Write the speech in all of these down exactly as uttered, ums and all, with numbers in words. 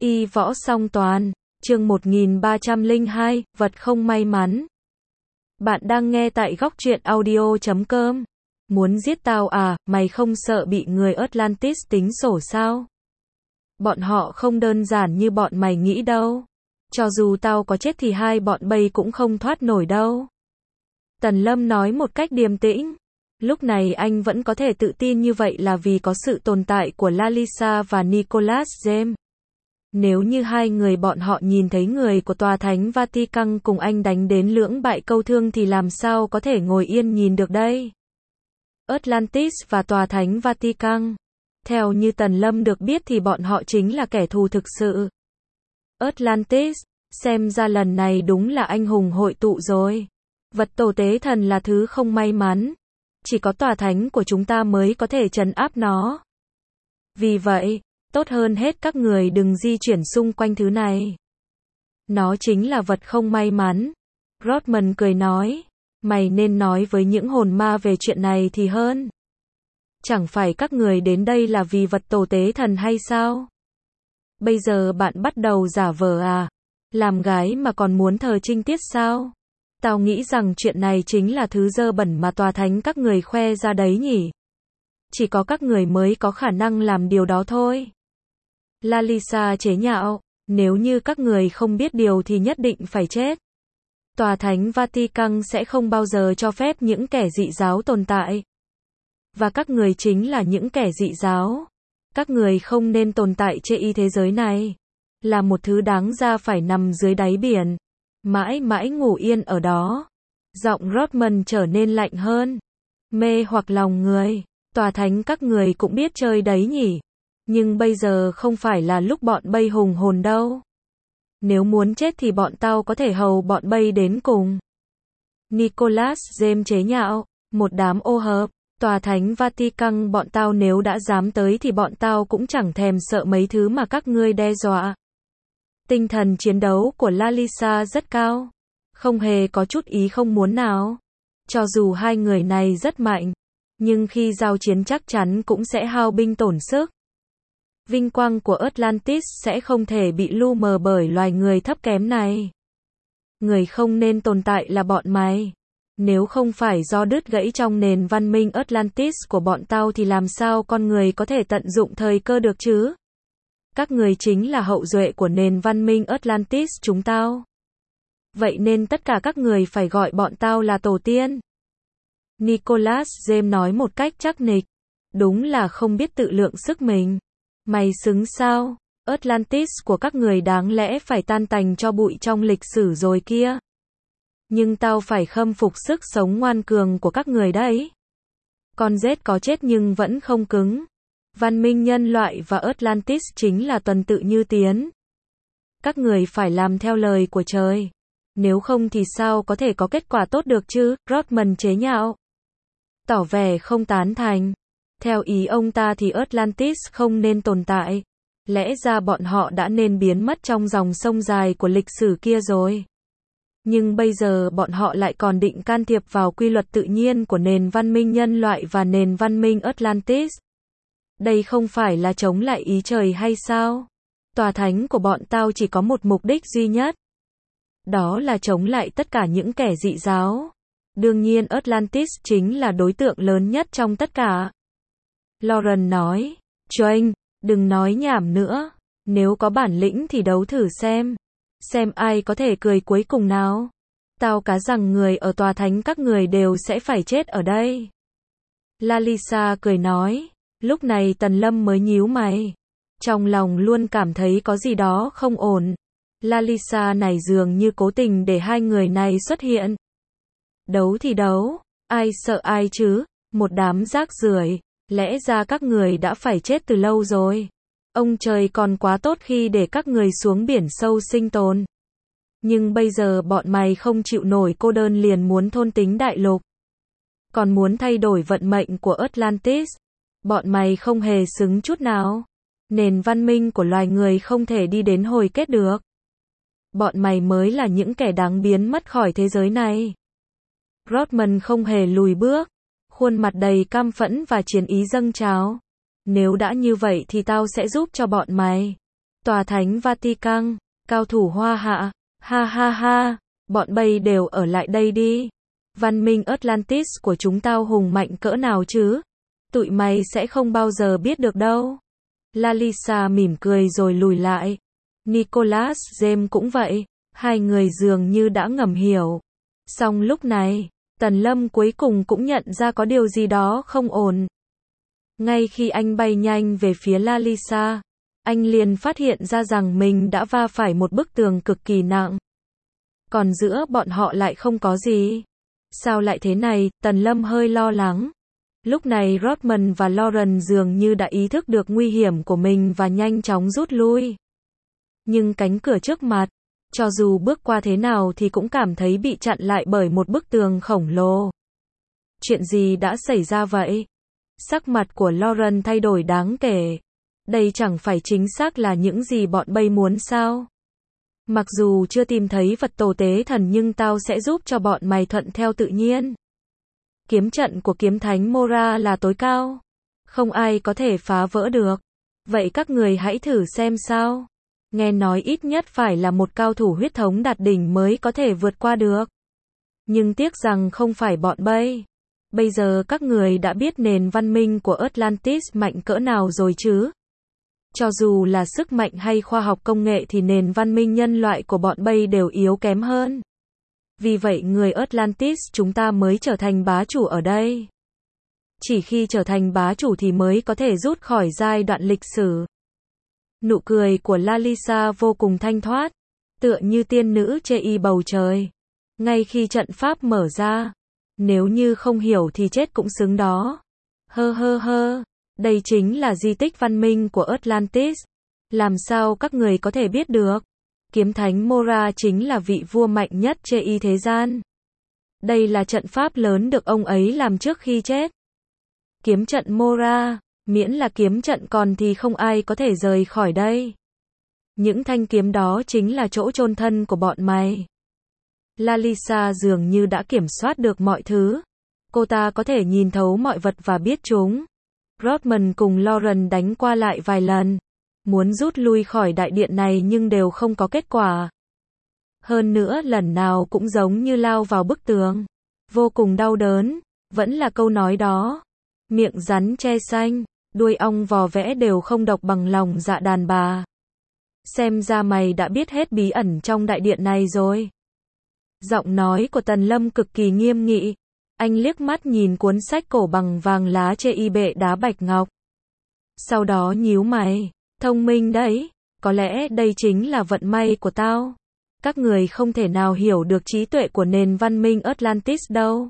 Y võ song toàn, chương một nghìn ba trăm lẻ hai, vật không may mắn. Bạn đang nghe tại góc truyện audio chấm com. Muốn giết tao à, mày không sợ bị người Atlantis tính sổ sao? Bọn họ không đơn giản như bọn mày nghĩ đâu. Cho dù tao có chết thì hai bọn bay cũng không thoát nổi đâu. Tần Lâm nói một cách điềm tĩnh. Lúc này anh vẫn có thể tự tin như vậy là vì có sự tồn tại của Lalisa và Nicholas James. Nếu như hai người bọn họ nhìn thấy người của tòa thánh Vatican cùng anh đánh đến lưỡng bại câu thương thì làm sao có thể ngồi yên nhìn được đây? Atlantis và tòa thánh Vatican. Theo như Tần Lâm được biết thì bọn họ chính là kẻ thù thực sự. Atlantis, xem ra lần này đúng là anh hùng hội tụ rồi. Vật tổ tế thần là thứ không may mắn. Chỉ có tòa thánh của chúng ta mới có thể trấn áp nó. Vì vậy, tốt hơn hết các người đừng di chuyển xung quanh thứ này. Nó chính là vật không may mắn. Rodman cười nói, mày nên nói với những hồn ma về chuyện này thì hơn. Chẳng phải các người đến đây là vì vật tổ tế thần hay sao? Bây giờ bạn bắt đầu giả vờ à? Làm gái mà còn muốn thờ trinh tiết sao? Tao nghĩ rằng chuyện này chính là thứ dơ bẩn mà tòa thánh các người khoe ra đấy nhỉ? Chỉ có các người mới có khả năng làm điều đó thôi. Lalisa chế nhạo, nếu như các người không biết điều thì nhất định phải chết. Tòa thánh Vatican sẽ không bao giờ cho phép những kẻ dị giáo tồn tại. Và các người chính là những kẻ dị giáo. Các người không nên tồn tại trên y thế giới này. Là một thứ đáng ra phải nằm dưới đáy biển. Mãi mãi ngủ yên ở đó. Giọng Rodman trở nên lạnh hơn. Mê hoặc lòng người. Tòa thánh các người cũng biết chơi đấy nhỉ. Nhưng bây giờ không phải là lúc bọn bay hùng hồn đâu. Nếu muốn chết thì bọn tao có thể hầu bọn bay đến cùng. Nicholas James chế nhạo, một đám ô hợp. Tòa thánh Vatican bọn tao nếu đã dám tới thì bọn tao cũng chẳng thèm sợ mấy thứ mà các ngươi đe dọa. Tinh thần chiến đấu của Lalisa rất cao. Không hề có chút ý không muốn nào. Cho dù hai người này rất mạnh. Nhưng khi giao chiến chắc chắn cũng sẽ hao binh tổn sức. Vinh quang của Atlantis sẽ không thể bị lu mờ bởi loài người thấp kém này. Người không nên tồn tại là bọn mày. Nếu không phải do đứt gãy trong nền văn minh Atlantis của bọn tao thì làm sao con người có thể tận dụng thời cơ được chứ? Các người chính là hậu duệ của nền văn minh Atlantis chúng tao. Vậy nên tất cả các người phải gọi bọn tao là tổ tiên. Nicholas James nói một cách chắc nịch. Đúng là không biết tự lượng sức mình. Mày xứng sao? Atlantis của các người đáng lẽ phải tan tành cho bụi trong lịch sử rồi kia. Nhưng tao phải khâm phục sức sống ngoan cường của các người đấy. Con rết có chết nhưng vẫn không cứng. Văn minh nhân loại và Atlantis chính là tuần tự như tiến. Các người phải làm theo lời của trời. Nếu không thì sao có thể có kết quả tốt được chứ? Rodman chế nhạo. Tỏ vẻ không tán thành. Theo ý ông ta thì Atlantis không nên tồn tại. Lẽ ra bọn họ đã nên biến mất trong dòng sông dài của lịch sử kia rồi. Nhưng bây giờ bọn họ lại còn định can thiệp vào quy luật tự nhiên của nền văn minh nhân loại và nền văn minh Atlantis. Đây không phải là chống lại ý trời hay sao? Tòa thánh của bọn tao chỉ có một mục đích duy nhất. Đó là chống lại tất cả những kẻ dị giáo. Đương nhiên Atlantis chính là đối tượng lớn nhất trong tất cả. Lauren nói, Joanne, đừng nói nhảm nữa. Nếu có bản lĩnh thì đấu thử xem. Xem ai có thể cười cuối cùng nào. Tao cá rằng người ở tòa thánh các người đều sẽ phải chết ở đây. Lalisa cười nói. Lúc này Tần Lâm mới nhíu mày. Trong lòng luôn cảm thấy có gì đó không ổn. Lalisa này dường như cố tình để hai người này xuất hiện. Đấu thì đấu. Ai sợ ai chứ? Một đám rác rưởi. Lẽ ra các người đã phải chết từ lâu rồi. Ông trời còn quá tốt khi để các người xuống biển sâu sinh tồn. Nhưng bây giờ bọn mày không chịu nổi cô đơn liền muốn thôn tính đại lục. Còn muốn thay đổi vận mệnh của Atlantis. Bọn mày không hề xứng chút nào. Nền văn minh của loài người không thể đi đến hồi kết được. Bọn mày mới là những kẻ đáng biến mất khỏi thế giới này. Rodman không hề lùi bước. Khuôn mặt đầy căm phẫn và chiến ý dâng trào. Nếu đã như vậy thì tao sẽ giúp cho bọn mày. Tòa thánh Vatican, cao thủ Hoa Hạ, ha ha ha, bọn bay đều ở lại đây đi. Văn minh Atlantis của chúng tao hùng mạnh cỡ nào chứ? Tụi mày sẽ không bao giờ biết được đâu. Lalisa mỉm cười rồi lùi lại. Nicholas James cũng vậy, hai người dường như đã ngầm hiểu. Song lúc này, Tần Lâm cuối cùng cũng nhận ra có điều gì đó không ổn. Ngay khi anh bay nhanh về phía Lalisa, anh liền phát hiện ra rằng mình đã va phải một bức tường cực kỳ nặng. Còn giữa bọn họ lại không có gì. Sao lại thế này? Tần Lâm hơi lo lắng. Lúc này Rodman và Lauren dường như đã ý thức được nguy hiểm của mình và nhanh chóng rút lui. Nhưng cánh cửa trước mặt, cho dù bước qua thế nào thì cũng cảm thấy bị chặn lại bởi một bức tường khổng lồ. Chuyện gì đã xảy ra vậy? Sắc mặt của Lauren thay đổi đáng kể. Đây chẳng phải chính xác là những gì bọn bay muốn sao? Mặc dù chưa tìm thấy vật tổ tế thần nhưng tao sẽ giúp cho bọn mày thuận theo tự nhiên. Kiếm trận của kiếm thánh Mora là tối cao. Không ai có thể phá vỡ được. Vậy các người hãy thử xem sao. Nghe nói ít nhất phải là một cao thủ huyết thống đạt đỉnh mới có thể vượt qua được. Nhưng tiếc rằng không phải bọn bay. Bây giờ các người đã biết nền văn minh của Atlantis mạnh cỡ nào rồi chứ? Cho dù là sức mạnh hay khoa học công nghệ thì nền văn minh nhân loại của bọn bay đều yếu kém hơn. Vì vậy người Atlantis chúng ta mới trở thành bá chủ ở đây. Chỉ khi trở thành bá chủ thì mới có thể rút khỏi giai đoạn lịch sử. Nụ cười của Lalisa vô cùng thanh thoát, tựa như tiên nữ chê y bầu trời. Ngay khi trận pháp mở ra, nếu như không hiểu thì chết cũng xứng đó. Hơ hơ hơ, đây chính là di tích văn minh của Atlantis. Làm sao các người có thể biết được? Kiếm thánh Mora chính là vị vua mạnh nhất chê y thế gian. Đây là trận pháp lớn được ông ấy làm trước khi chết. Kiếm trận Mora, miễn là kiếm trận còn thì không ai có thể rời khỏi đây. Những thanh kiếm đó chính là chỗ chôn thân của bọn mày. Lalisa dường như đã kiểm soát được mọi thứ. Cô ta có thể nhìn thấu mọi vật và biết chúng. Rodman cùng Lauren đánh qua lại vài lần. Muốn rút lui khỏi đại điện này nhưng đều không có kết quả. Hơn nữa lần nào cũng giống như lao vào bức tường. Vô cùng đau đớn. Vẫn là câu nói đó. Miệng rắn che xanh, đuôi ong vò vẽ đều không độc bằng lòng dạ đàn bà. Xem ra mày đã biết hết bí ẩn trong đại điện này rồi. Giọng nói của Tần Lâm cực kỳ nghiêm nghị. Anh liếc mắt nhìn cuốn sách cổ bằng vàng lá chê y bệ đá bạch ngọc. Sau đó nhíu mày. Thông minh đấy. Có lẽ đây chính là vận may của tao. Các người không thể nào hiểu được trí tuệ của nền văn minh Atlantis đâu.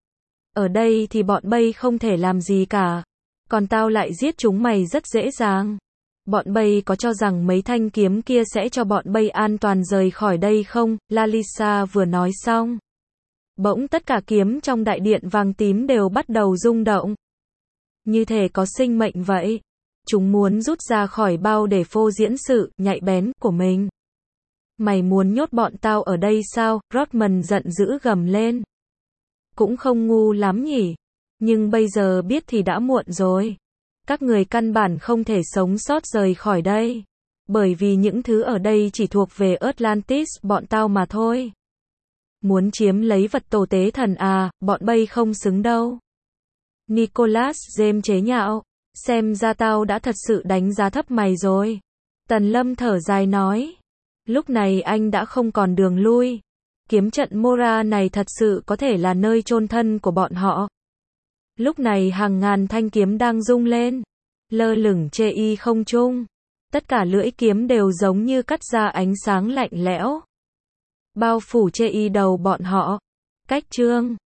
Ở đây thì bọn bay không thể làm gì cả. Còn tao lại giết chúng mày rất dễ dàng. Bọn bay có cho rằng mấy thanh kiếm kia sẽ cho bọn bay an toàn rời khỏi đây không? Lalisa vừa nói xong. Bỗng tất cả kiếm trong đại điện vàng tím đều bắt đầu rung động. Như thể có sinh mệnh vậy. Chúng muốn rút ra khỏi bao để phô diễn sự nhạy bén của mình. Mày muốn nhốt bọn tao ở đây sao? Rodman giận dữ gầm lên. Cũng không ngu lắm nhỉ. Nhưng bây giờ biết thì đã muộn rồi. Các người căn bản không thể sống sót rời khỏi đây. Bởi vì những thứ ở đây chỉ thuộc về Atlantis bọn tao mà thôi. Muốn chiếm lấy vật tổ tế thần à, bọn bay không xứng đâu. Nicholas James chế nhạo. Xem ra tao đã thật sự đánh giá thấp mày rồi. Tần Lâm thở dài nói. Lúc này anh đã không còn đường lui. Kiếm trận Mora này thật sự có thể là nơi chôn thân của bọn họ. Lúc này hàng ngàn thanh kiếm đang rung lên. Lơ lửng chê y không trung. Tất cả lưỡi kiếm đều giống như cắt ra ánh sáng lạnh lẽo. Bao phủ chê y đầu bọn họ. Cách chương